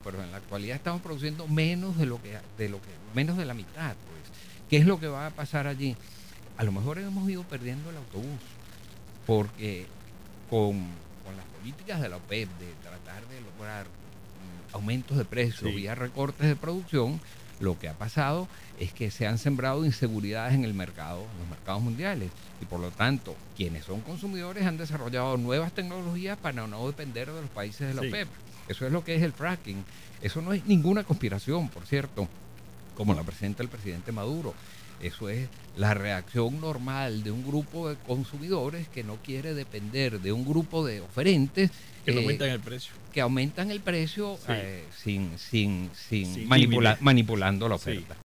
pero en la actualidad estamos produciendo menos menos de la mitad, pues. ¿Qué es lo que va a pasar allí? A lo mejor hemos ido perdiendo el autobús, porque con las políticas de la OPEP de tratar de lograr aumentos de precios vía recortes de producción, lo que ha pasado es que se han sembrado inseguridades en los mercados mundiales, y por lo tanto quienes son consumidores han desarrollado nuevas tecnologías para no depender de los países de la OPEP. Eso es lo que es el fracking. Eso no es ninguna conspiración, por cierto, como la presenta el presidente Maduro. Eso es la reacción normal de un grupo de consumidores que no quiere depender de un grupo de oferentes que aumentan el precio. Que aumentan el precio sin manipulando la oferta.